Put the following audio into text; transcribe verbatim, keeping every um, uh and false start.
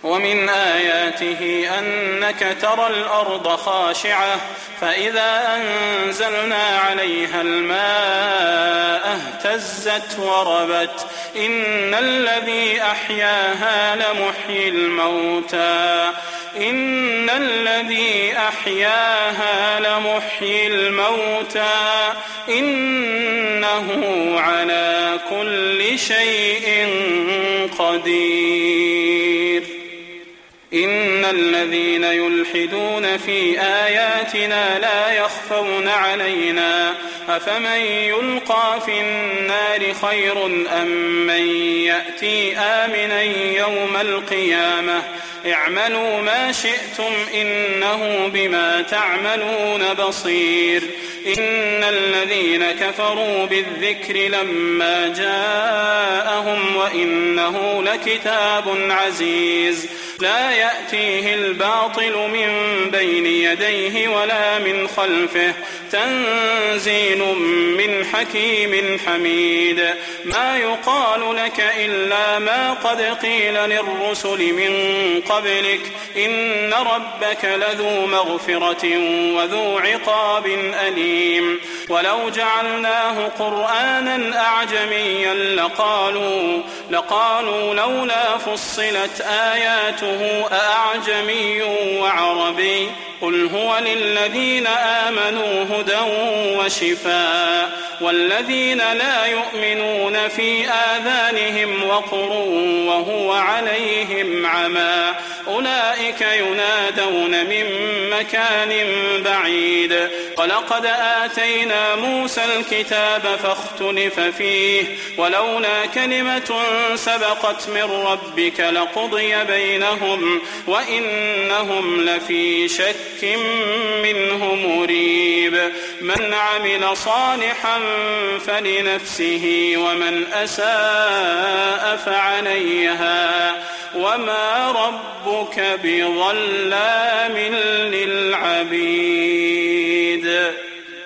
ومن آياته أنك ترى الأرض خاشعة فإذا أنزلنا عليها الماء اهتزت وربت إن الذي أحياها لمحيي الموتى إن الذي أحياها لمحيي الموتى إنه على كل شيء قدير. إن الذين يلحدون في آياتنا لا يخفون علينا أفمن يلقى في النار خير أم من يأتي آمنا يوم القيامة اعملوا ما شئتم إنه بما تعملون بصير. إن الذين كفروا بالذكر لما جاءهم وإنه لكتاب عزيز لا يأتيه الباطل من بين يديه ولا من خلفه تنزيل من حكيم حميد. ما يقال لك إلا ما قد قيل للرسل من قبلك إن ربك لذو مغفرة وذو عقاب أليم. ولو جعلناه قرآنا أعجميا لقالوا, لقالوا لولا فصلت آياته أأعجمي وعربي قل هو للذين آمنوا هدى وشفاء والذين لا يؤمنون في آذانهم وقر وهو عليهم عمى أولئك ينادون من مكان بعيد. ولقد آتينا موسى الكتاب فاختلف فيه ولولا كلمة سبقت من ربك لقضي بينهم وإنهم لفي شك منه مريب. من عمل صالحا فلنفسه ومن أساء فعليها وما ربك بظلام للعبيد.